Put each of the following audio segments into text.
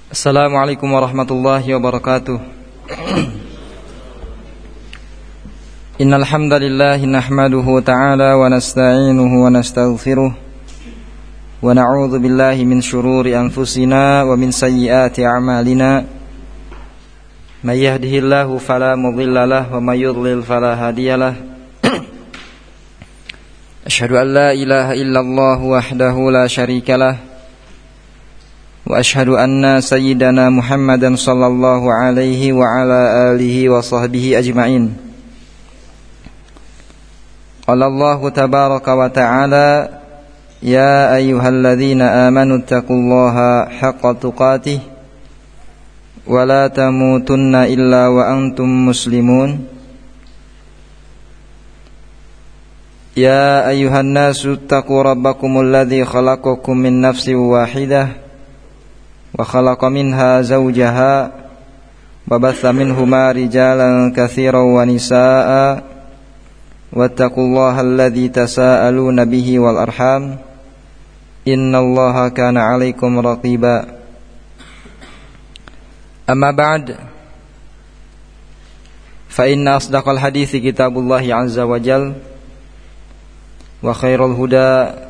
Assalamualaikum warahmatullahi wabarakatuh. Innal hamdalillah nahmaduhu ta'ala wa nasta'inuhu wa nastaghfiruh wa na'udzu billahi min shururi anfusina wa min sayyiati a'malina. May yahdihillahu fala mudilla lahu wa may yudlil fala hadiyalah. Asyhadu an la ilaha illallah wahdahu la syarikalah wa asyhadu anna sayyidana Muhammadan sallallahu alaihi wa ala alihi wa sahbihi ajma'in. Qala Allah tabaraka wa ta'ala, ya ayyuhalladzina amanu taqullaha haqqa tuqatih wa la tamutunna illa wa antum muslimun. Ya ayyuhan nasu taqu rabbakumul ladzi khalaqakum min nafsin wahidah wa khalaqa minha zawjaha wa batha minhuma rijalan katsiran wa nisaa'a wattaqullaha alladzi tasaaluna bihi wal arham innallaha kana 'alaikum raqiba. Amma ba'd, fa inna asdaqal hadithi kitabullahi 'azza wa jalla wa khairal huda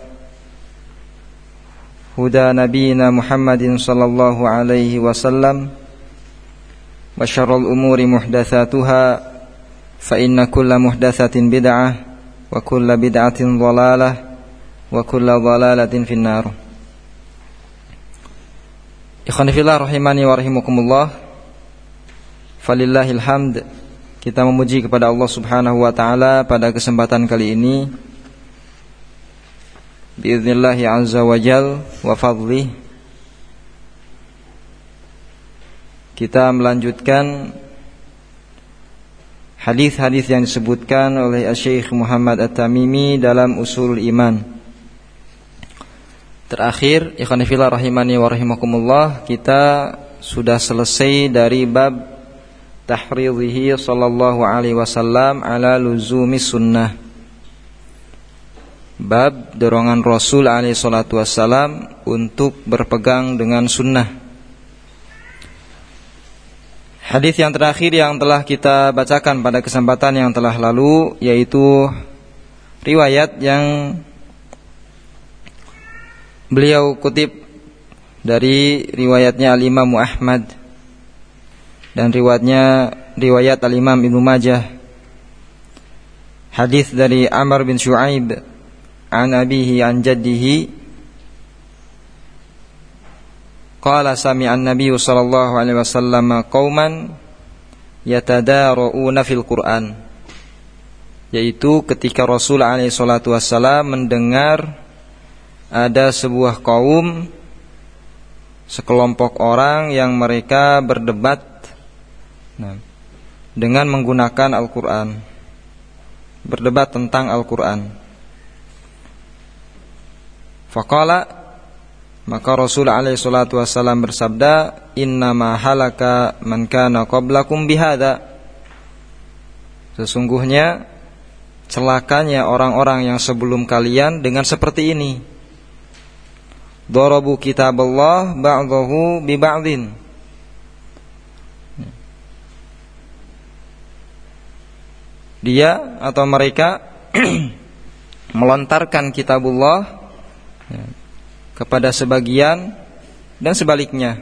huda nabiyina Muhammadin sallallahu alaihi wasallam wa syarrul umuri muhdatsatuha fa inna kulla muhdatsatin bid'ah wa kulla bid'atin dhalalah wa kulla dhalalatin finnar. Ikhwani fillah rahimani wa rahimakumullah. Falillahil hamd. Kita memuji kepada Allah Subhanahu wa taala pada kesempatan kali ini biidznillahi azza wa jal wa fadlih. Kita melanjutkan hadis-hadis yang disebutkan oleh Syekh Muhammad At-Tamimi dalam Ushulul Iman. Terakhir, ikhwan fillah rahimani wa rahimakumullah, kita sudah selesai dari bab tahridhihi sallallahu alaihi wasallam ala luzumi sunnah. Bab dorongan Rasul alaihi salatu wassalam untuk berpegang dengan sunnah. Hadis yang terakhir yang telah kita bacakan pada kesempatan yang telah lalu, yaitu riwayat yang beliau kutip dari riwayatnya Al-Imam Ahmad dan riwayat Al-Imam Ibnu Majah. Hadis dari Amr bin Shu'aib an abihi an jaddihi qala sami'a an-nabiy sallallahu alaihi wasallam qauman yatadara'una fil Qur'an, yaitu ketika Rasul alaihi salatu wasallam mendengar ada sebuah kaum, sekelompok orang yang mereka berdebat dengan menggunakan Al-Qur'an, berdebat tentang Al-Qur'an. Faqala, maka Rasul alaihi salatu wassalam bersabda, innama halaka man kana qablakum bihadza, sesungguhnya celakanya orang-orang yang sebelum kalian dengan seperti ini. Darabu kitaballah ba'dahu bi ba'din, dia atau mereka melontarkan kitabullah kepada sebagian dan sebaliknya.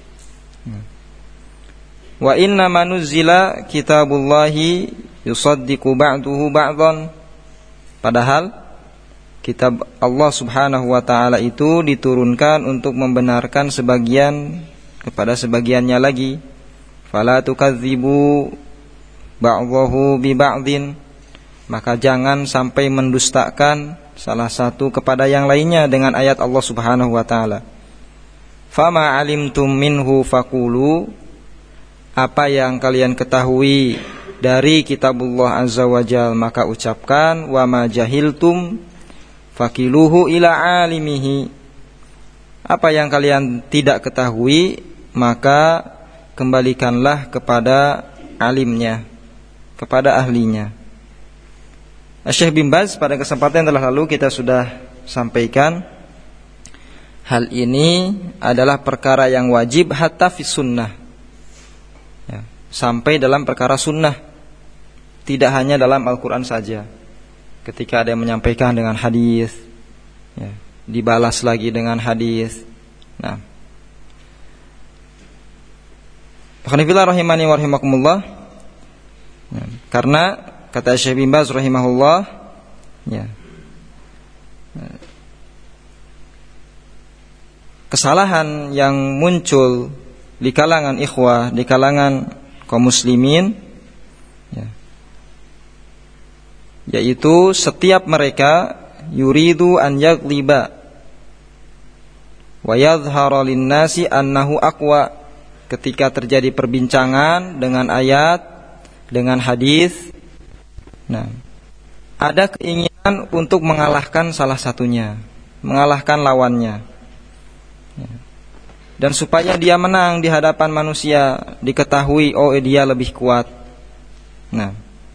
Wa inna manuzila kitabullahi yusaddiqu ba'duhu ba'dhan, padahal kitab Allah Subhanahu wa taala itu diturunkan untuk membenarkan sebagian kepada sebagiannya lagi. Fala tukadzibu ba'dahu bi ba'dhin, maka jangan sampai mendustakan salah satu kepada yang lainnya dengan ayat Allah Subhanahu wa taala. Fama alimtum minhu faqulu, apa yang kalian ketahui dari kitabullah azza wa jal maka ucapkan. Wa ma jahiltum fakiluhu ila alimihi, apa yang kalian tidak ketahui maka kembalikanlah kepada alimnya, kepada ahlinya. Syekh bin Baz pada kesempatan yang telah lalu kita sudah sampaikan hal ini adalah perkara yang wajib hatta fi sunnah, ya, sampai dalam perkara sunnah, tidak hanya dalam Al-Quran saja. Ketika ada yang menyampaikan dengan hadis, ya, dibalas lagi dengan hadis. Nah, Alhamdulillah rahimani wa rahimakumullah. Ya, karena kata Syekh bin Baz rahimahullah, ya, kesalahan yang muncul di kalangan ikhwah, di kalangan kaum muslimin, ya, yaitu setiap mereka yuridu an yaghliba wa yadhhara lin-nasi annahu aqwa. Ketika terjadi perbincangan dengan ayat, dengan hadis, nah, ada keinginan untuk mengalahkan salah satunya, mengalahkan lawannya, ya. Dan supaya dia menang di hadapan manusia, diketahui oh dia lebih kuat. Nah,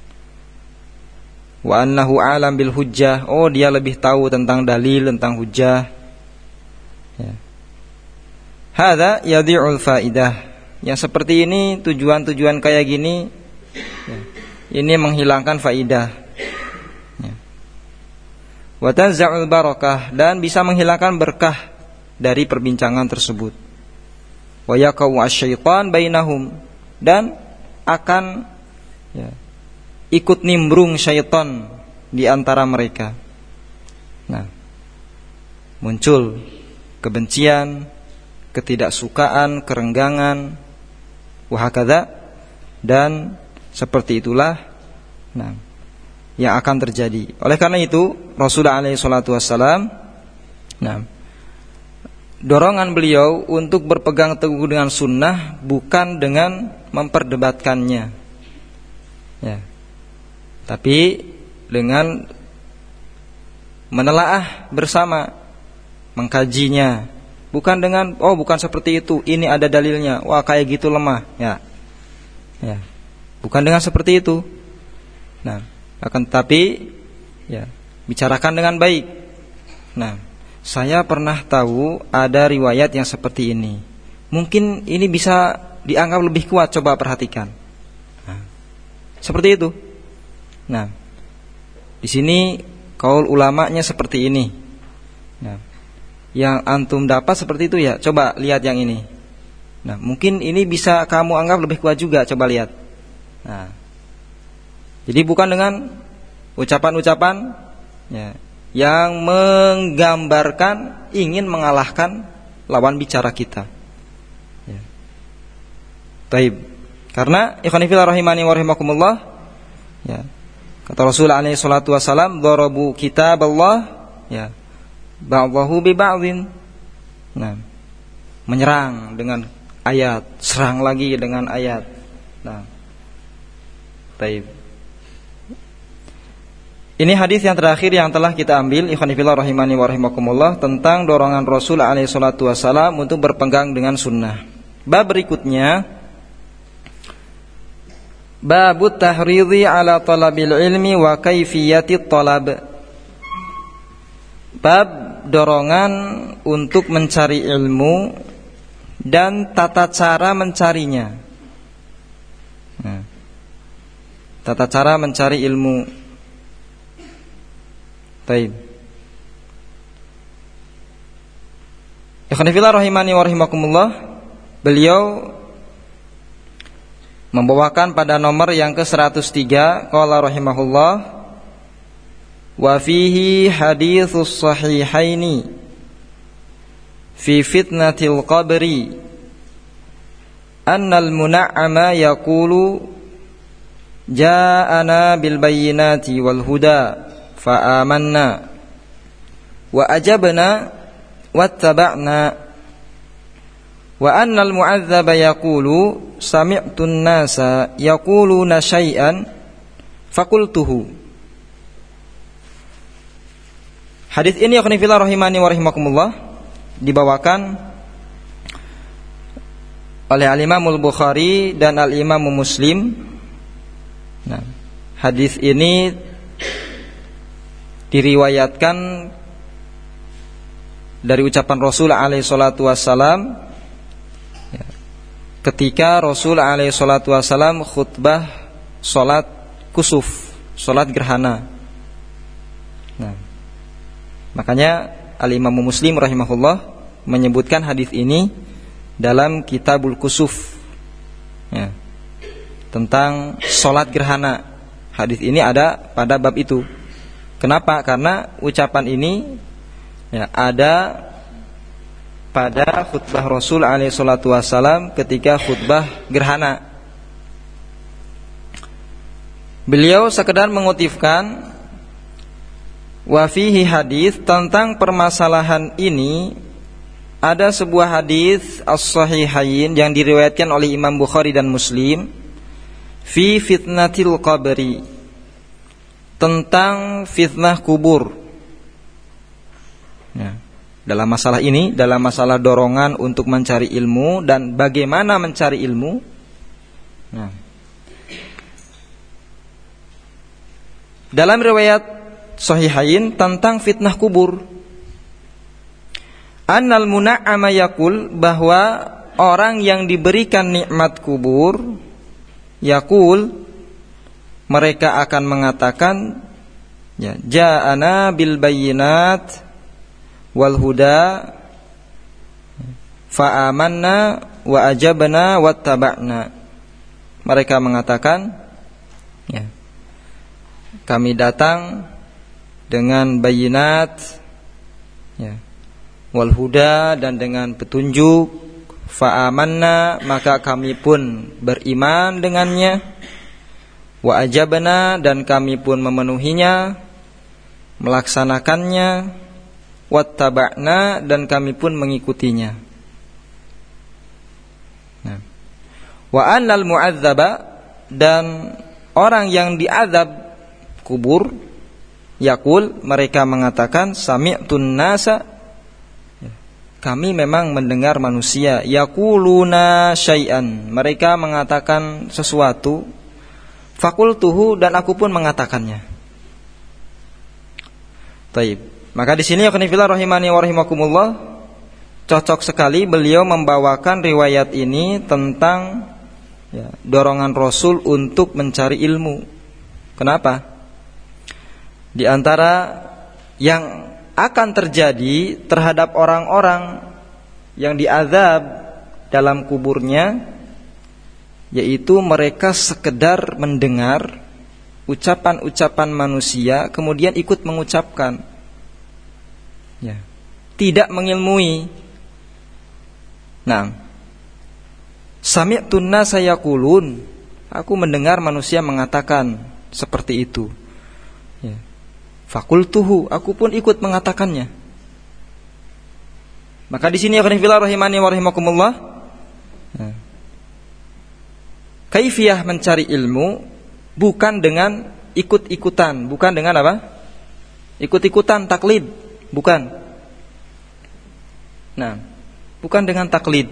wa annahu alam bil hujjah, oh dia lebih tahu tentang dalil, tentang hujjah, ya. Hadza yadhi'ul faidah. Yang seperti ini, tujuan-tujuan kayak gini, ya, ini menghilangkan faidah, ya. Wa tanza'ul barakah, dan bisa menghilangkan berkah dari perbincangan tersebut. Wa yaqau asyaitan bainahum, dan akan, ya, ikut nimbrung syaitan di antara mereka. Nah, muncul kebencian, ketidaksukaan, kerenggangan, wahakadha, dan seperti itulah, nah, yang akan terjadi. Oleh karena itu Rasulullah SAW, nah, dorongan beliau untuk berpegang teguh dengan sunnah bukan dengan memperdebatkannya, ya, tapi dengan menelaah bersama, mengkajinya. Bukan dengan oh bukan seperti itu, ini ada dalilnya, wah kayak gitu lemah, ya, ya, bukan dengan seperti itu. Nah, akan tetapi, ya, bicarakan dengan baik. Nah, saya pernah tahu ada riwayat yang seperti ini, mungkin ini bisa dianggap lebih kuat, coba perhatikan. Nah, seperti itu. Nah, di sini kaul ulamanya seperti ini. Nah, yang antum dapat seperti itu ya, coba lihat yang ini. Nah, mungkin ini bisa kamu anggap lebih kuat juga, coba lihat. Nah, jadi bukan dengan ucapan-ucapan, ya, yang menggambarkan ingin mengalahkan lawan bicara kita, ya. Baik, karena ikhwani fillah rahimani wa rahimakumullah, ya, kata Rasulullah alaihi salatu wasalam, darabu kitaballah, ya, ba'dahu bi ba'dhin. Nah, menyerang dengan ayat, serang lagi dengan ayat. Nah, baik. Ini hadis yang terakhir yang telah kita ambil, ikhwan fillah rahimani wa rahimakumullah, tentang dorongan Rasul alaihi salatu wasalam untuk berpegang dengan sunnah. Bab berikutnya, babut tahridhi ala talabil ilmi wa kaifiyatit talab. Bab dorongan untuk mencari ilmu dan tata cara mencarinya. Nah, tata cara mencari ilmu. Baik. Ikhwan fillah rahimani wa rahimakumullah, beliau membawakan pada nomor yang ke-103, qala rahimahullah, wa fihi haditsus sahihaini fi fitnatil qabri annal muna'ama yaqulu ja'ana bil bayyinati wal huda fa amanna wa ajabna wattaba'na wa annal mu'adzaba yaqulu sami'tu an-nasa yaquluna syai'an faqultuhu. Hadis ini akhwani fillah rahimani wa rahimakumullah dibawakan oleh Al-Imam Al-Bukhari dan Al-Imam Muslim. Nah, hadis ini diriwayatkan dari ucapan Rasul alaihi salatu wassalam ketika Rasul alaihi salatu wassalam khutbah salat kusuf, salat gerhana. Nah, makanya Al-Imam Muslim rahimahullah menyebutkan hadis ini dalam Kitabul Kusuf, ya, tentang salat gerhana. Hadis ini ada pada bab itu. Kenapa? Karena ucapan ini ya, ada pada khutbah Rasul alaihi salatu wassalam ketika khutbah gerhana. Beliau sekedar mengutifkan wa fihi hadis, tentang permasalahan ini ada sebuah hadis as-sahihain yang diriwayatkan oleh Imam Bukhari dan Muslim fi fitnatil qabri, tentang fitnah kubur. Ya. Dalam masalah ini, dalam masalah dorongan untuk mencari ilmu dan bagaimana mencari ilmu. Nah, dalam riwayat sahihain tentang fitnah kubur, annal muna'ama yaqul, bahwa orang yang diberikan nikmat kubur, yaqul, mereka akan mengatakan, ya, ja'ana bil bayyinat wal huda fa amanna wa ajabna wattaba'na. Mereka mengatakan, ya, kami datang dengan bayinat, ya, wal huda, dan dengan petunjuk, fa amanna, maka kami pun beriman dengannya, wa ajabna, dan kami pun memenuhinya, melaksanakannya, wattaba'na, dan kami pun mengikutinya. Nah, wa annal mu'adzaba, dan orang yang diazab kubur, yaqul, mereka mengatakan, sami'tun nasa, kami memang mendengar manusia, yaquluna syai'an, mereka mengatakan sesuatu, fakultuhu, dan aku pun mengatakannya. Taib. Maka di sini akhwanifillah rahimani wa rahimakumullah, cocok sekali beliau membawakan riwayat ini tentang, ya, dorongan Rasul untuk mencari ilmu. Kenapa? Di antara yang akan terjadi terhadap orang-orang yang diazab dalam kuburnya, yaitu mereka sekedar mendengar ucapan-ucapan manusia kemudian ikut mengucapkan, ya, tidak mengilmui. Nah, sami'tun nasa yaqulun, aku mendengar manusia mengatakan seperti itu, ya. Fakultuhu, aku pun ikut mengatakannya. Maka di sini akan fillah rahimani wa rahimakumullah, ya, kaifiyah mencari ilmu bukan dengan ikut-ikutan, bukan dengan apa? Ikut-ikutan, taklid, bukan. Nah, bukan dengan taklid.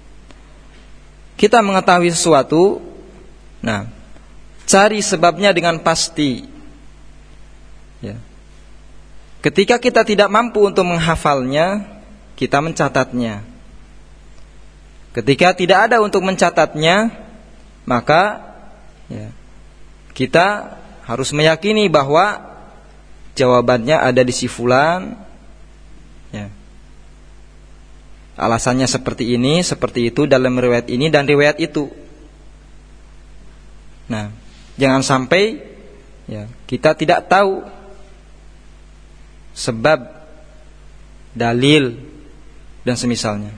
Kita mengetahui sesuatu, nah, cari sebabnya dengan pasti. Ya. Ketika kita tidak mampu untuk menghafalnya, kita mencatatnya. Ketika tidak ada untuk mencatatnya, maka, ya, kita harus meyakini bahwa jawabannya ada di si fulan, ya. Alasannya seperti ini, seperti itu, dalam riwayat ini dan riwayat itu. Nah, jangan sampai, ya, kita tidak tahu sebab, dalil, dan semisalnya.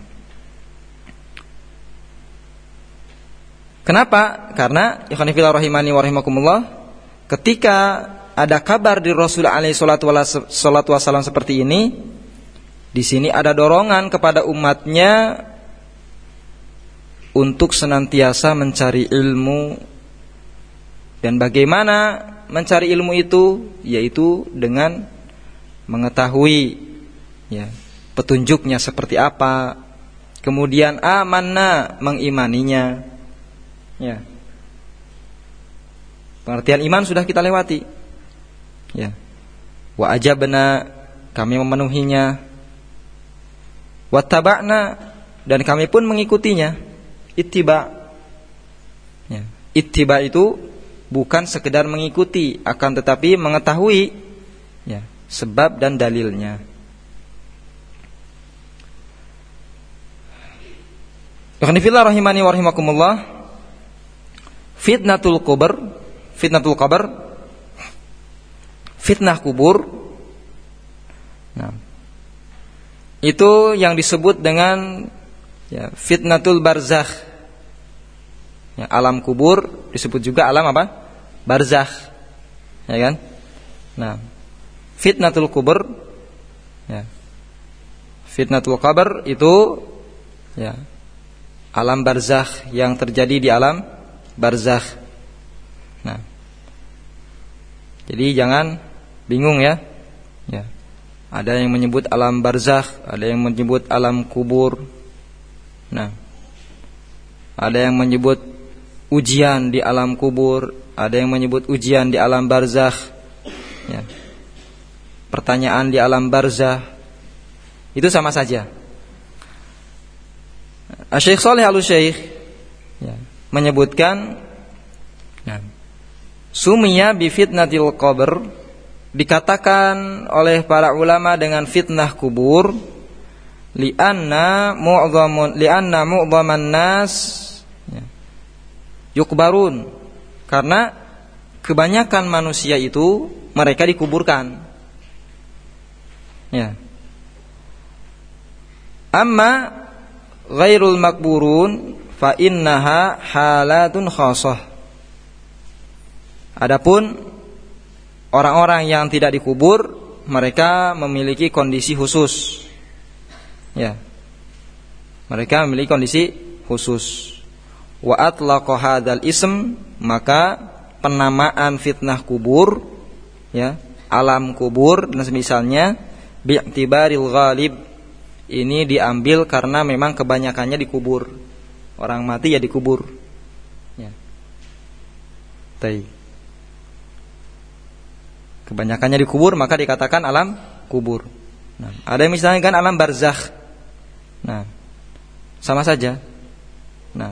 Kenapa? Karena ikhwanifillah rahimani wa rahimakumullah, ketika ada kabar di Rasul alaihi salatu wassalam seperti ini, di sini ada dorongan kepada umatnya untuk senantiasa mencari ilmu. Dan bagaimana mencari ilmu itu? Yaitu dengan mengetahui, ya, petunjuknya seperti apa, kemudian amanna, mengimaninya, ya. Pengertian iman sudah kita lewati, ya. Wa ajabna, kami memenuhinya, Wattaba'na, dan kami pun mengikutinya. Ittiba. Ya. Ittiba itu bukan sekedar mengikuti, akan tetapi mengetahui ya, sebab dan dalilnya. Ikhwanifillah rahimani wa rahimakumullah. Fitnatul qabr, fitnah kubur. Nah, itu yang disebut dengan ya, fitnatul barzakh. Ya, alam kubur disebut juga alam apa? Barzakh. Ya kan? Nah, fitnatul kubur ya. Fitnatul qabr itu ya, alam barzakh yang terjadi di alam barzakh. Nah, jadi jangan bingung ya. Ya. Ada yang menyebut alam barzakh, ada yang menyebut alam kubur. Nah, ada yang menyebut ujian di alam kubur, ada yang menyebut ujian di alam barzakh. Ya. Pertanyaan di alam barzakh itu sama saja. Syekh Shalih Al-Utsaimin ya, menyebutkan ya, sumiya bi fitnatil qabr, dikatakan oleh para ulama dengan fitnah kubur, li'anna mu'dhaman nas ya, yukbarun, karena kebanyakan manusia itu mereka dikuburkan. Ya. Amma ghairul makburun fa innaha halatun khassah. Adapun orang-orang yang tidak dikubur, mereka memiliki kondisi khusus. Ya. Mereka memiliki kondisi khusus. Wa atlaqa hadzal ism, maka penamaan fitnah kubur ya, alam kubur dan semisalnya bi'tibaril ghalib, ini diambil karena memang kebanyakannya dikubur. Orang mati ya dikubur. Ya. Kebanyakannya dikubur, maka dikatakan alam kubur. Nah, ada yang misalnya kan alam barzakh. Nah, sama saja. Nah,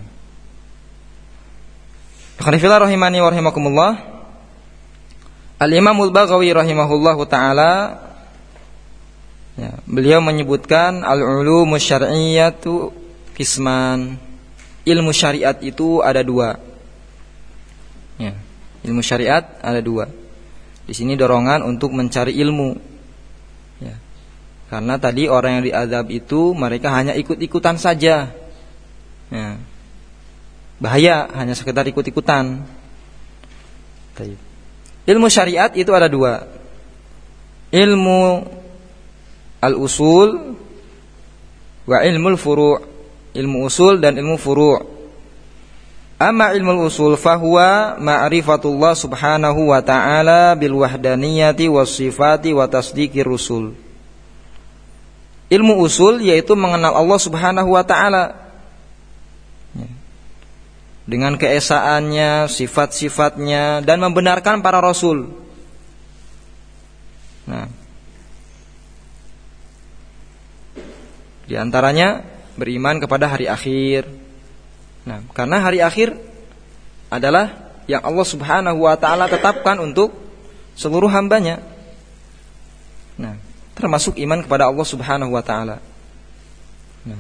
Khonifillah rahimani wa rahimakumullah. Al-Imamul Baghawi rahimahullahu ta'ala ya, beliau menyebutkan al-ulumus syar'iyyatu qisman. Ilmu syariat itu ada dua. Ya, ilmu syariat ada dua. Di sini dorongan untuk mencari ilmu. Ya. Karena tadi orang yang diazab itu mereka hanya ikut-ikutan saja. Ya. Bahaya hanya sekedar ikut-ikutan. Ilmu syariat itu ada dua. Ilmu al-usul wa ilmul furu'. Ilmu usul dan ilmu furu'. Amma ilmu usul fahuwa ma'rifatullah subhanahu wa ta'ala bil wahdaniyati was sifati wa tasdiqir rusul. Ilmu usul yaitu mengenal Allah subhanahu wa ta'ala dengan keesaannya, sifat-sifatnya, dan membenarkan para rasul. Nah, di antaranya beriman kepada hari akhir. Nah, karena hari akhir adalah yang Allah subhanahu wa ta'ala tetapkan untuk seluruh hambanya. Nah, termasuk iman kepada Allah subhanahu wa ta'ala. Nah,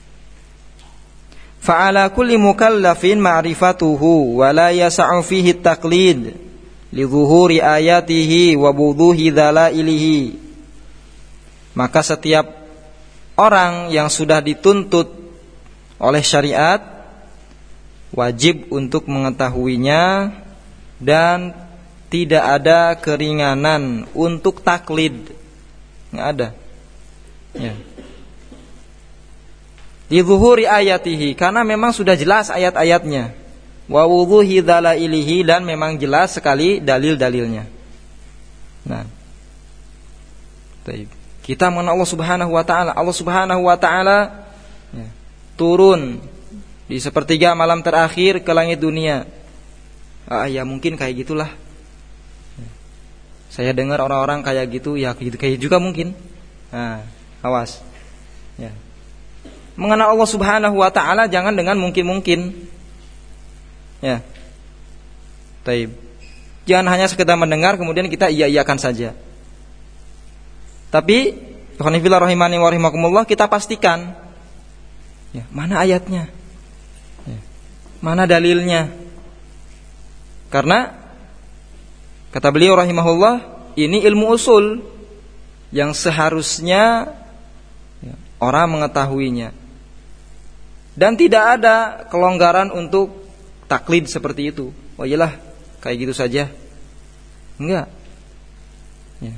fa'ala kulli mukallafin ma'rifatuhu wa la yasa'u fihi at-taqlid li dhuhuri ayatihi wa wuduhi dhalailihi. Maka setiap orang yang sudah dituntut oleh syariat wajib untuk mengetahuinya dan tidak ada keringanan untuk taklid. Enggak ada. Ya. Di zuhuri ayatihi, karena memang sudah jelas ayat-ayatnya. Wa wudhuhi dhalailihi, dan memang jelas sekali dalil-dalilnya. Nah, kita mengenal Allah subhanahu wa ta'ala. Allah subhanahu wa ta'ala ya, turun di sepertiga malam terakhir ke langit dunia. Ya mungkin kayak gitulah. Saya dengar orang-orang kayak gitu, ya kayak juga mungkin. Nah, awas. Ya. Mengenal Allah Subhanahu wa taala jangan dengan mungkin-mungkin. Ya. Taib. Jangan hanya sekedar mendengar kemudian kita iya-iyakan saja. Tapi ikhwan fillah rahimani wa rahimakumullah, kita pastikan ya, mana ayatnya? Ya. Mana dalilnya? Karena kata beliau rahimahullah, ini ilmu usul yang seharusnya ya, orang mengetahuinya. Dan tidak ada kelonggaran untuk taklid seperti itu. Oh iyalah, kayak gitu saja. Enggak. Ya.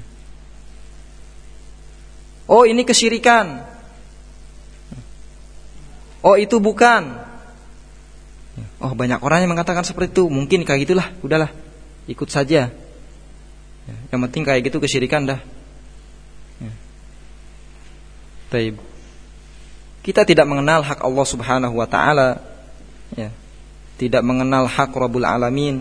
Oh ini kesyirikan. Oh itu bukan. Oh banyak orang yang mengatakan seperti itu. Mungkin kayak gitulah, udahlah, ikut saja. Ya. Yang penting kayak gitu kesyirikan dah. Ya. Taib. Kita tidak mengenal hak Allah Subhanahu wa taala. Ya. Tidak mengenal hak Rabbul Alamin.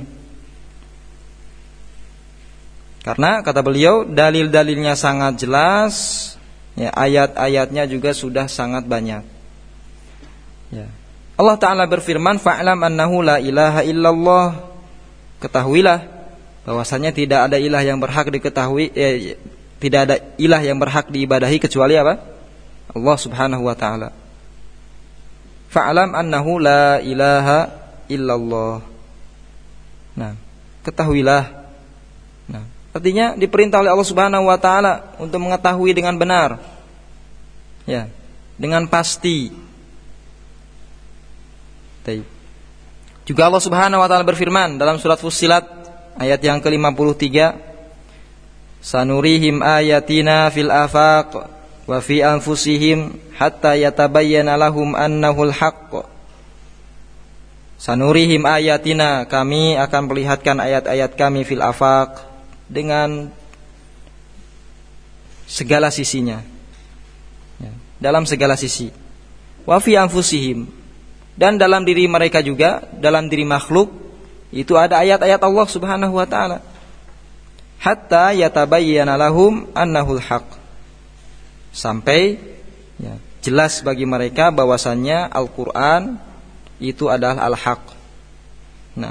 Karena kata beliau dalil-dalilnya sangat jelas, ya, ayat-ayatnya juga sudah sangat banyak. Ya. Allah Ta'ala berfirman, fa'lam annahu la ilaha illallah. Ketahuilah bahwasanya tidak ada ilah yang berhak diketahui, tidak ada ilah yang berhak diibadahi kecuali apa? Allah Subhanahu wa taala. Fa'lam annahu la ilaha illallah. Nah, ketahuilah. Nah, artinya diperintah oleh Allah Subhanahu wa taala untuk mengetahui dengan benar. Ya, dengan pasti. Juga Allah Subhanahu wa taala berfirman dalam surat Fussilat ayat yang ke-53, sanurihim ayatina fil afaq wa fi anfusihim hatta yatabayyana lahum annahul haqq. Sanurihim ayatina, kami akan perlihatkan ayat-ayat kami fil afaq, dengan segala sisinya, ya, dalam segala sisi. Wa fi anfusihim, dan dalam diri mereka juga, dalam diri makhluk itu ada ayat-ayat Allah Subhanahu wa taala. Hatta yatabayyana lahum annahul haq, sampai ya, jelas bagi mereka bahwasannya Al-Qur'an itu adalah al-haq. Nah,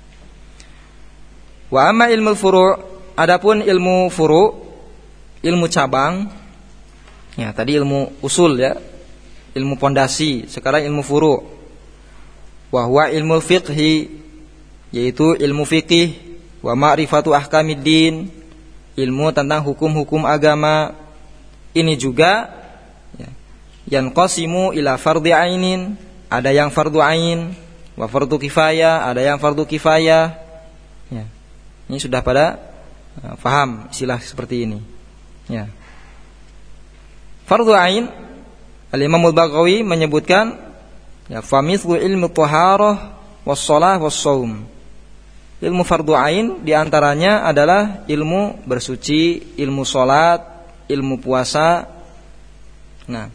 wa amma ilmu furu', adapun ilmu furu', ilmu cabang, ya tadi ilmu usul ya, ilmu pondasi, sekarang ilmu furu'. Wa huwa ilmu fiqhi, yaitu ilmu fikih, wa ma'rifatu ahkamiddin, ilmu tentang hukum-hukum agama. Ini juga ya, yanqasimu ila fardhi ainin, ada yang fardu ain, wa fardu kifayah, ada yang fardu kifayah. Ya. Ini sudah pada faham istilah seperti ini. Ya. Fardu ain, Al-Imam Al-Baghawi menyebutkan, ya, famithlu ilmu taharah was-shalah was-shaum. Ilmu fardu ain diantaranya adalah ilmu bersuci, ilmu salat, ilmu puasa. Nah,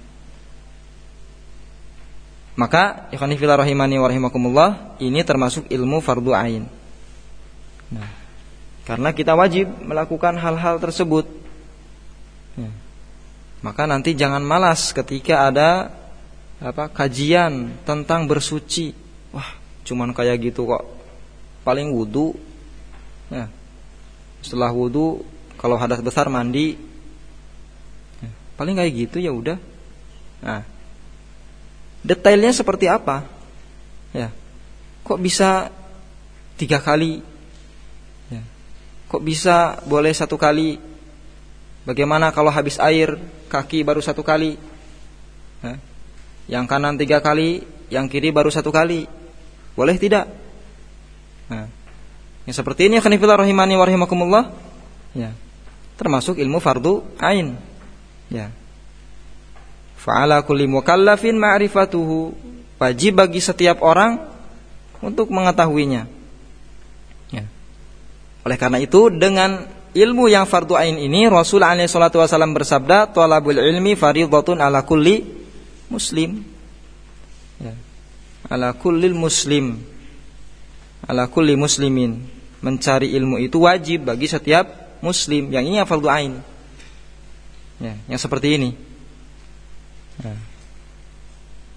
maka ikhwan fillah rahimani wa rahimakumullah, ini termasuk ilmu fardu ain. Nah, karena kita wajib melakukan hal-hal tersebut. Ya. Maka nanti jangan malas ketika ada kajian tentang bersuci. Wah, cuman kayak gitu kok. Paling wudu. Ya. Setelah wudu, kalau hadas besar mandi. Ya. Paling kayak gitu ya udah. Nah, detailnya seperti apa? Ya. Kok bisa 3 kali? Ya. Kok bisa boleh 1 kali? Bagaimana kalau habis air kaki baru 1 kali? Ya. Yang kanan 3 kali, yang kiri baru 1 kali. Boleh tidak? Nah, yang seperti ini khanifillah rahimani wa rahimakumullah, ya, termasuk ilmu fardu ain. Ya. Fa'ala kulli mukallafin ma'rifatuhu, wajib bagi setiap orang untuk mengetahuinya. Ya. Oleh karena itu, dengan ilmu yang fardu ain ini, Rasul alaihi salatu wasallam bersabda, thalabul ilmi fardhatun ala kulli muslim. Ya. Ala kullil muslim, ala kulli muslimin. Mencari ilmu itu wajib bagi setiap muslim. Yang ini yang fardu ain. Ya, yang seperti ini. Ya.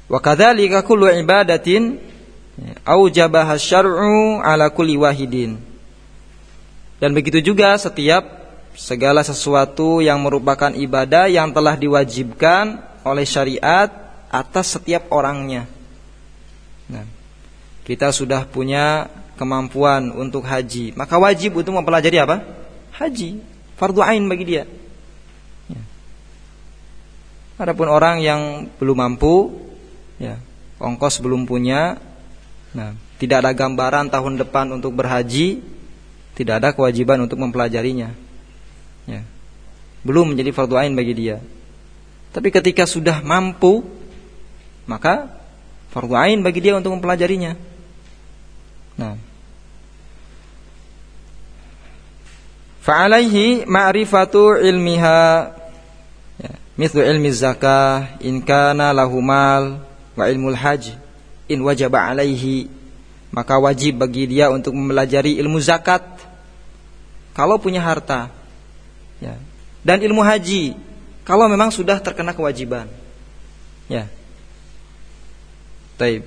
Wa kadzalika kullu ibadatin aujabaha syar'u ala kulli wahidin. Dan begitu juga segala sesuatu yang merupakan ibadah yang telah diwajibkan oleh syariat atas setiap orangnya. Nah, kita sudah punya kemampuan untuk haji, maka wajib untuk mempelajari apa? Haji, fardu ain bagi dia. Ya. Adapun orang yang belum mampu, ya, ongkos belum punya, nah, tidak ada gambaran tahun depan untuk berhaji, tidak ada kewajiban untuk mempelajarinya. Ya. Belum menjadi fardu ain bagi dia. Tapi ketika sudah mampu, maka fardu ain bagi dia untuk mempelajarinya. Nah, fa'alaihi ma'rifatu ilmiha, ya, mithlu ilmi zakah in kana lahu mal wa ilmul hajj in wajaba alaihi, maka wajib bagi dia untuk mempelajari ilmu zakat kalau punya harta, ya, dan ilmu haji kalau memang sudah terkena kewajiban. Ya. Taib.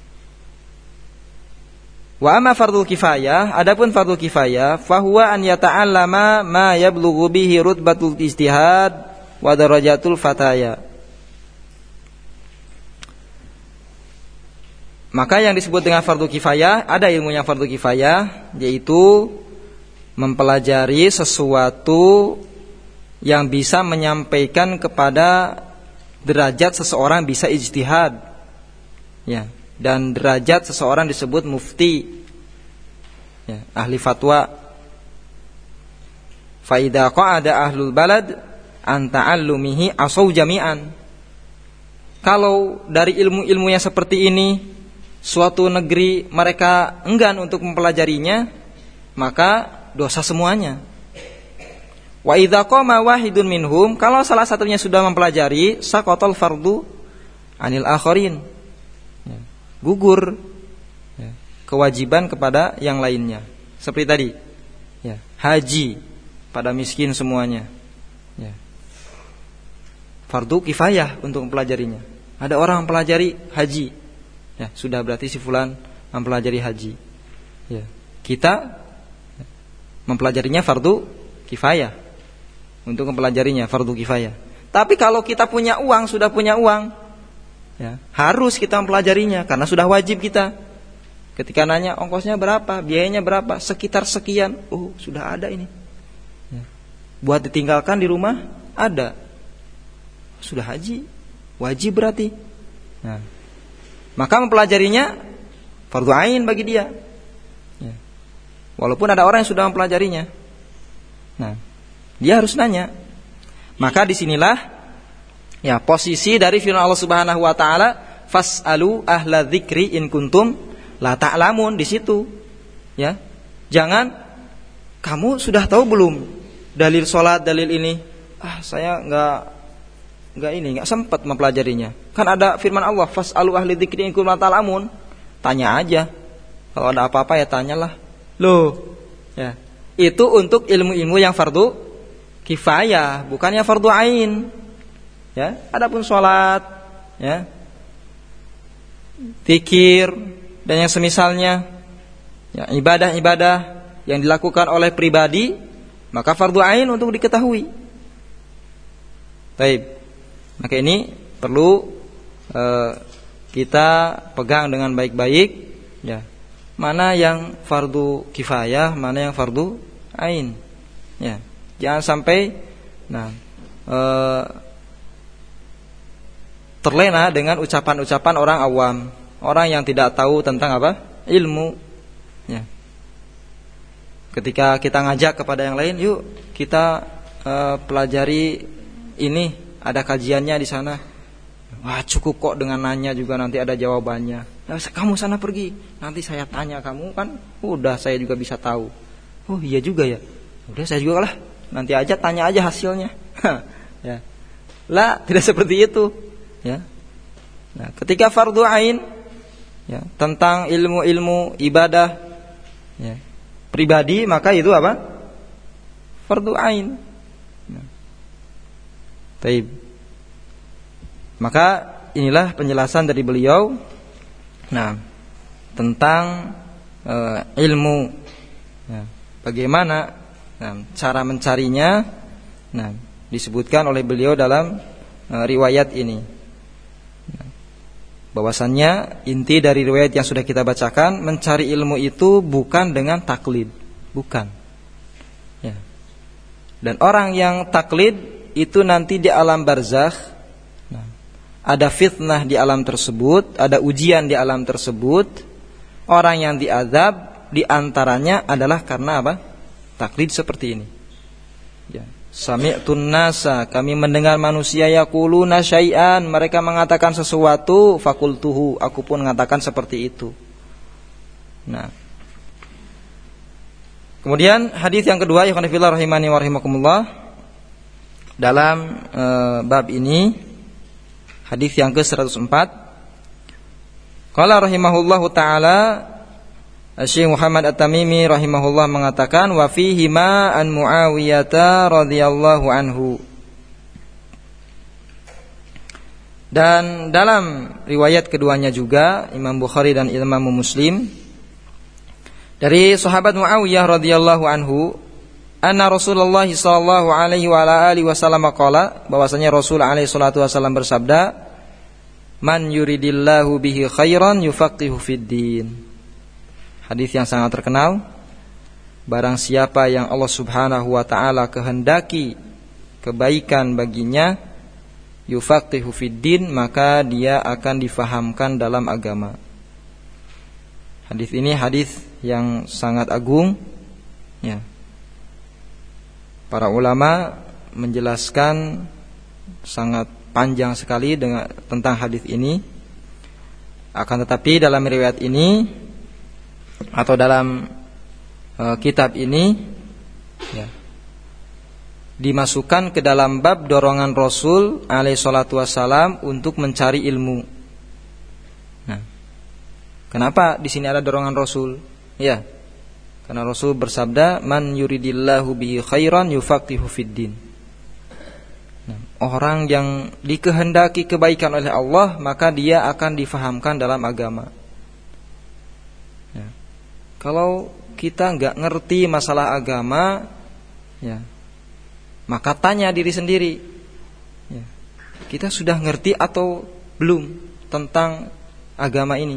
Wa amma fardhu kifayah, adapun fardhu kifayah, fahuwa an yata'allama ma yablughu bihi rutbatul ijtihad wa darajatul fataya. Maka yang disebut dengan fardhu kifayah, ada ilmunya fardhu kifayah, yaitu mempelajari sesuatu yang bisa menyampaikan kepada derajat seseorang bisa ijtihad, ya, dan derajat seseorang disebut mufti, ya, ahli fatwa. Fa idza qa'ada ahlul balad an ta'allumihi asaw jami'an. Kalau dari ilmu-ilmu yang seperti ini suatu negeri mereka enggan untuk mempelajarinya, maka dosa semuanya. Wa idza qama wahidun minhum, kalau salah satunya sudah mempelajari, saqatal fardu anil akharin, gugur, ya, kewajiban kepada yang lainnya. Seperti tadi, ya, haji pada miskin semuanya, ya, fardu kifayah untuk mempelajarinya. Ada orang mempelajari haji, ya, sudah berarti si fulan mempelajari haji, ya, kita mempelajarinya fardu kifayah, untuk mempelajarinya fardu kifayah. Tapi kalau kita punya uang, sudah punya uang, ya, harus kita mempelajarinya karena sudah wajib kita. Ketika nanya ongkosnya berapa, biayanya berapa, sekitar sekian, oh sudah ada ini, ya. Buat ditinggalkan di rumah ada, sudah haji, wajib berarti. Nah, maka mempelajarinya fardu ain bagi dia, ya. Walaupun ada orang yang sudah mempelajarinya, nah, dia harus nanya. Maka disinilah, ya, posisi dari firman Allah Subhanahu wa taala, fas'alu ahla dzikri in kuntum la ta'lamun, di situ, ya. Jangan kamu sudah tahu belum dalil salat, dalil ini. Saya enggak sempat mempelajarinya. Kan ada firman Allah, fas'alu ahli dzikri in kuntum la ta'lamun. Tanya aja. Kalau ada apa-apa ya tanyalah. Loh, ya. Itu untuk ilmu-ilmu yang fardu kifayah, bukannya fardu ain. Ya, adapun salat, ya, zikir dan yang semisalnya, ya, ibadah-ibadah yang dilakukan oleh pribadi, maka fardu ain untuk diketahui. Baik. Maka ini perlu kita pegang dengan baik-baik, ya. Mana yang fardu kifayah, mana yang fardu ain. Ya. Jangan sampai terlena dengan ucapan-ucapan orang awam, orang yang tidak tahu tentang apa? Ilmu, ya. Ketika kita ngajak kepada yang lain, yuk kita pelajari ini, ada kajiannya di sana. Wah, cukup kok dengan nanya juga, nanti ada jawabannya. Nah, kamu sana pergi, nanti saya tanya kamu, kan udah saya juga bisa tahu. Oh iya juga ya, udah saya juga lah, nanti aja tanya aja hasilnya. Ya. Lah, tidak seperti itu, ya. Nah, ketika fardu ain, ya, tentang ilmu-ilmu ibadah, ya, pribadi, maka itu apa? Fardu ain. Nah. Taib. Maka inilah penjelasan dari beliau tentang ilmu. Bagaimana cara mencarinya? Disebutkan oleh beliau dalam riwayat ini. Bahwasannya inti dari riwayat yang sudah kita bacakan, mencari ilmu itu bukan dengan taklid, bukan. Dan orang yang taklid itu nanti di alam barzakh, ada fitnah di alam tersebut, ada ujian di alam tersebut. Orang yang diazab di antaranya adalah karena apa? Taklid seperti ini. Sami'tun nasa, kami mendengar manusia yaquluna syai'an, mereka mengatakan sesuatu, fakultuhu, aku pun mengatakan seperti itu. Kemudian hadis yang kedua, ya khonifillah rahimani wa rahimakumullah, dalam bab ini hadis yang ke-104. Qala rahimahullahu taala, Syekh Muhammad At-Tamimi rahimahullah mengatakan, wa fihi ma an Muawiyah radhiyallahu anhu. Dan dalam riwayat keduanya juga Imam Bukhari dan Imam Muslim, dari sahabat Muawiyah radhiyallahu anhu, anna Rasulullah sallallahu alaihi wa alihi wasallam qala, bahwasanya Rasul alaihi salatu wasallam bersabda, man yuridillahu bihi khairan yufaqihu fid din. Hadis yang sangat terkenal, barang siapa yang Allah Subhanahu wa taala kehendaki kebaikan baginya, yufaqihu fid din, maka dia akan difahamkan dalam agama. Hadis ini hadis yang sangat agung, Para ulama menjelaskan sangat panjang sekali tentang hadis ini. Akan tetapi dalam riwayat ini atau dalam kitab ini dimasukkan ke dalam bab dorongan Rasul alaihi salatu wassalam untuk mencari ilmu. Kenapa di sini ada dorongan Rasul? Karena Rasul bersabda, man yuridillahu bihi khairan yufaqihu fid din. Orang yang dikehendaki kebaikan oleh Allah, maka dia akan difahamkan dalam agama. Kalau kita nggak ngerti masalah agama, maka tanya diri sendiri, kita sudah ngerti atau belum tentang agama ini?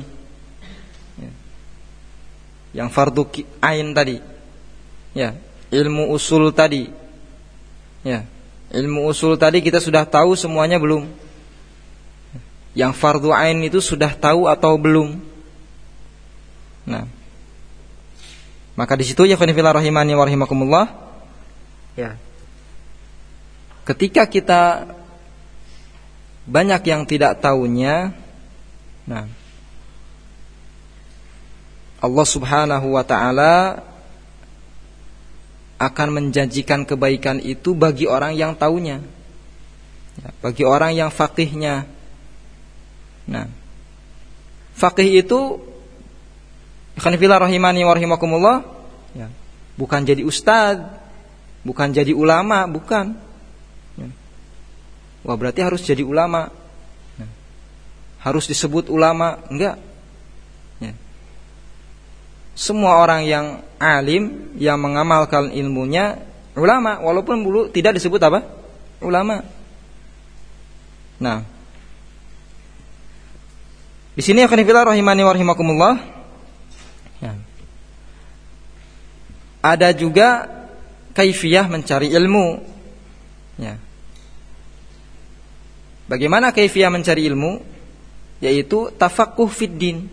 Yang fardu ain tadi, ilmu usul tadi, ilmu usul tadi kita sudah tahu semuanya belum? Yang fardu ain itu sudah tahu atau belum? Maka di situ ya khonifillah rahimani wa rahimakumullah, ketika kita banyak yang tidak tahunya, Allah Subhanahu wa taala akan menjanjikan kebaikan itu bagi orang yang tahunya, bagi orang yang faqihnya. Faqih itu khonifillah rahimani wa rahimakumullah, bukan jadi ustaz, bukan jadi ulama, bukan. Wah, berarti harus jadi ulama, harus disebut ulama, enggak. Semua orang yang alim, yang mengamalkan ilmunya, ulama, walaupun dulu tidak disebut apa? Ulama. Di sini khonifillah rahimani wa rahimakumullah, ada juga kaifiyah mencari ilmu. Bagaimana kaifiyah mencari ilmu? Yaitu tafaqquh fid din.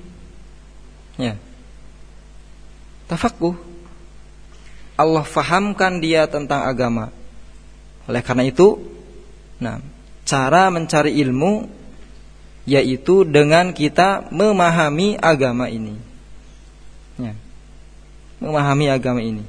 Tafaqquh, Allah fahamkan dia tentang agama. Oleh karena itu, cara mencari ilmu yaitu dengan kita memahami agama ini. Memahami agama ini.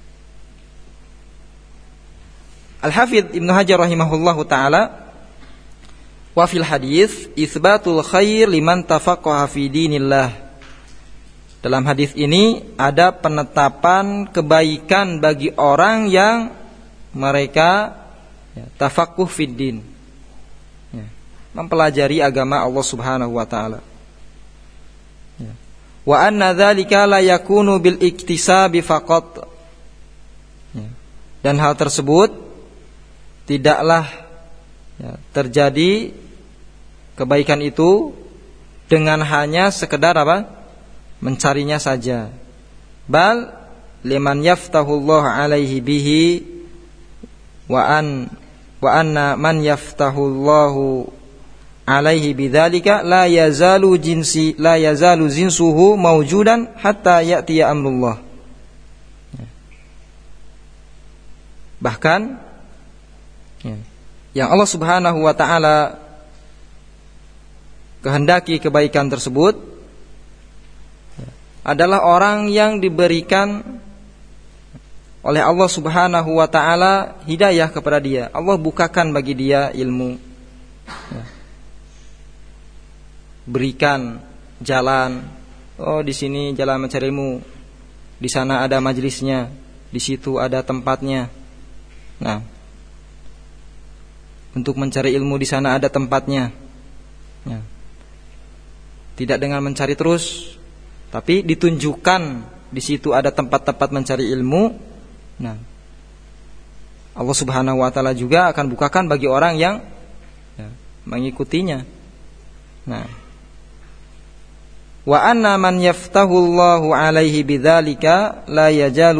Al-Hafidz Ibnu Hajar rahimahullahu taala, wa fil hadis itsbatul khair liman tafaqqaha fi dinillah. Dalam hadis ini ada penetapan kebaikan bagi orang yang mereka tafaqquh fid din. mempelajari agama Allah Subhanahu wa taala. Ya. Wa anna dzalika la yakunu bil iktisabi faqat. Ya. Dan hal tersebut tidaklah terjadi kebaikan itu dengan hanya sekedar mencarinya saja. Bal liman yaftahullahu alaihi bihi wa anna man yaftahullahu alaihi bidzalika la yazalu jinsuhu mawjudan hatta ya'tiya amrullah. Bahkan yang Allah Subhanahu wa taala kehendaki kebaikan tersebut adalah orang yang diberikan oleh Allah Subhanahu wa taala hidayah kepada dia. Allah bukakan bagi dia ilmu. Berikan jalan. Oh, di sini jalan mencari ilmu. Di sana ada majelisnya, di situ ada tempatnya. Nah, untuk mencari ilmu di sana ada tempatnya. Ya. Tidak dengan mencari terus, tapi ditunjukkan di situ ada tempat-tempat mencari ilmu. Nah, Allah Subhanahu wa taala juga akan bukakan bagi orang yang mengikutinya. Nah, wa anna man yaftahullahu alaihi bidzalika la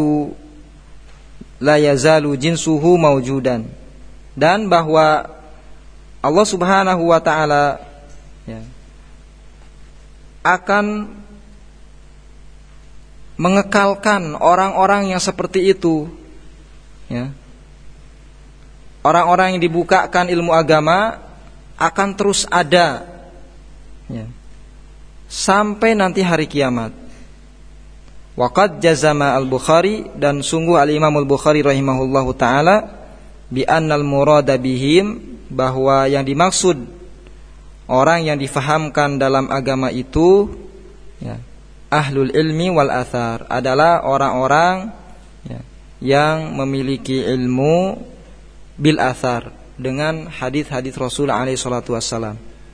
yazalu jinsuhu mawjudan. Dan bahwa Allah Subhanahu wa taala akan mengekalkan orang-orang yang seperti itu, ya. Orang-orang yang dibukakan ilmu agama akan terus ada, ya, sampai nanti hari kiamat. Waqad jazama al-Bukhari, dan sungguh al-Imam al-Bukhari rahimahullahu taala, bi annal murada bihim, bahwa yang dimaksud orang yang difahamkan dalam agama itu, ya, ahlul ilmi wal athar, adalah orang-orang, ya, yang memiliki ilmu bil athar, dengan hadis-hadis Rasul alaihi salatu wassalam.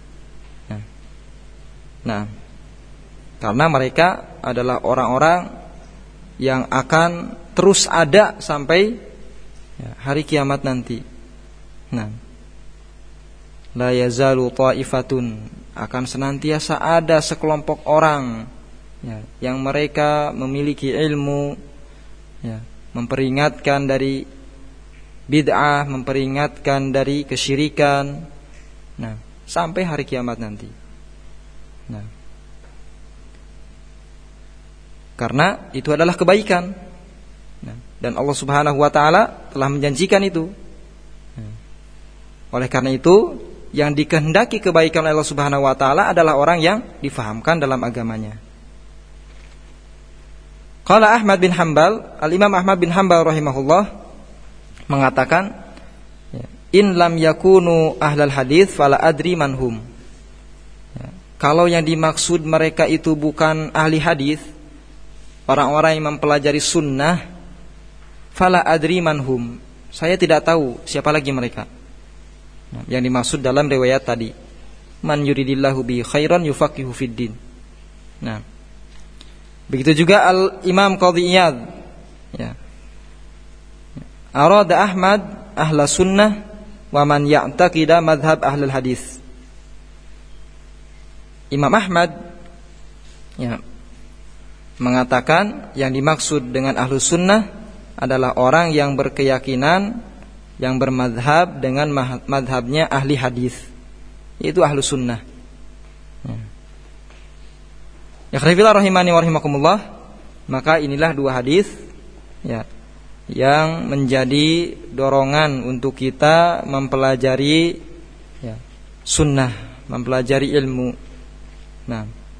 Nah, karena mereka adalah orang-orang yang akan terus ada sampai hari kiamat nanti. Nah, la yazalu ta'ifatun, akan senantiasa ada sekelompok orang, ya, yang mereka memiliki ilmu, ya, memperingatkan dari bid'ah, memperingatkan dari kesyirikan. Nah, sampai hari kiamat nanti. Nah, karena itu adalah kebaikan. Nah, dan Allah Subhanahu wa taala telah menjanjikan itu. Oleh karena itu, yang dikehendaki kebaikan oleh Allah Subhanahu wa taala adalah orang yang difahamkan dalam agamanya. Qala Ahmad bin Hanbal, al-Imam Ahmad bin Hanbal rahimahullah mengatakan, in lam yakunu ahlal hadis fala adri manhum. Kalau yang dimaksud mereka itu bukan ahli hadis, orang-orang yang mempelajari sunnah, fala adri manhum, saya tidak tahu siapa lagi mereka. Yang dimaksud dalam riwayat tadi, man yuridillahu bi khairan yufaqihu fiddin. Nah, begitu juga al-Imam Qadhi Iyad, ya, arada Ahmad ahla sunnah wa man ya'taqida madhab ahlul hadis. Imam Ahmad, ya, mengatakan yang dimaksud dengan ahlu sunnah adalah orang yang berkeyakinan, yang bermadhab dengan madhabnya ahli hadis, yaitu ahlu sunnah. Ya khairillah rahimani wa rahimakumullah. Maka inilah dua hadis, ya, yang menjadi dorongan untuk kita mempelajari, ya, sunnah, mempelajari ilmu. Nah,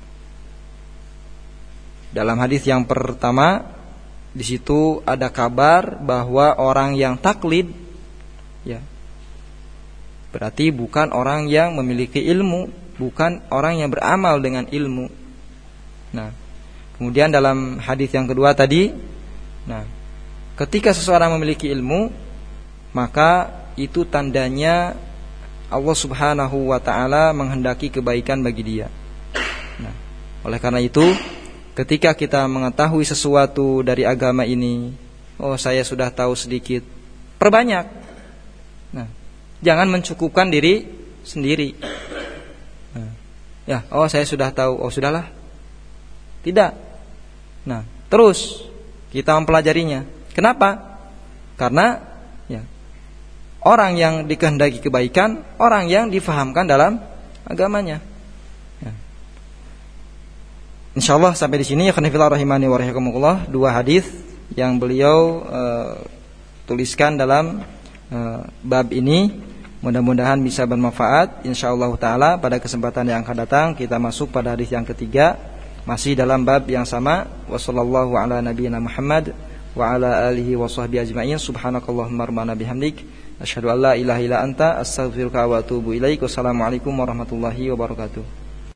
dalam hadis yang pertama, di situ ada kabar bahwa orang yang taklid, ya, berarti bukan orang yang memiliki ilmu, bukan orang yang beramal dengan ilmu. Nah, kemudian dalam hadis yang kedua tadi, nah, ketika seseorang memiliki ilmu, maka itu tandanya Allah Subhanahu wa taala menghendaki kebaikan bagi dia. Nah, oleh karena itu, ketika kita mengetahui sesuatu dari agama ini, oh saya sudah tahu sedikit, perbanyak. Nah, jangan mencukupkan diri sendiri. Nah, ya, oh saya sudah tahu, oh sudahlah. Tidak. Nah, terus kita mempelajarinya. Kenapa? Karena ya, orang yang dikehendaki kebaikan, orang yang difahamkan dalam agamanya. Ya. Insyaallah sampai di sini ya khonifillah rahimani wa rahimakumullah, 2 hadis yang beliau tuliskan dalam bab ini. Mudah-mudahan bisa bermanfaat. Insyaallah taala pada kesempatan yang akan datang kita masuk pada hadis yang ketiga, masih dalam bab yang sama. Wassallallahu ala nabiyyina Muhammad wa ala alihi wa sahbihi ajma'in. Subhanakallahumma rabbana bihamdik asyhadu an la ilaha illa anta astaghfiruka wa atubu ilaik. Wassalamualaikum warahmatullahi wabarakatuh.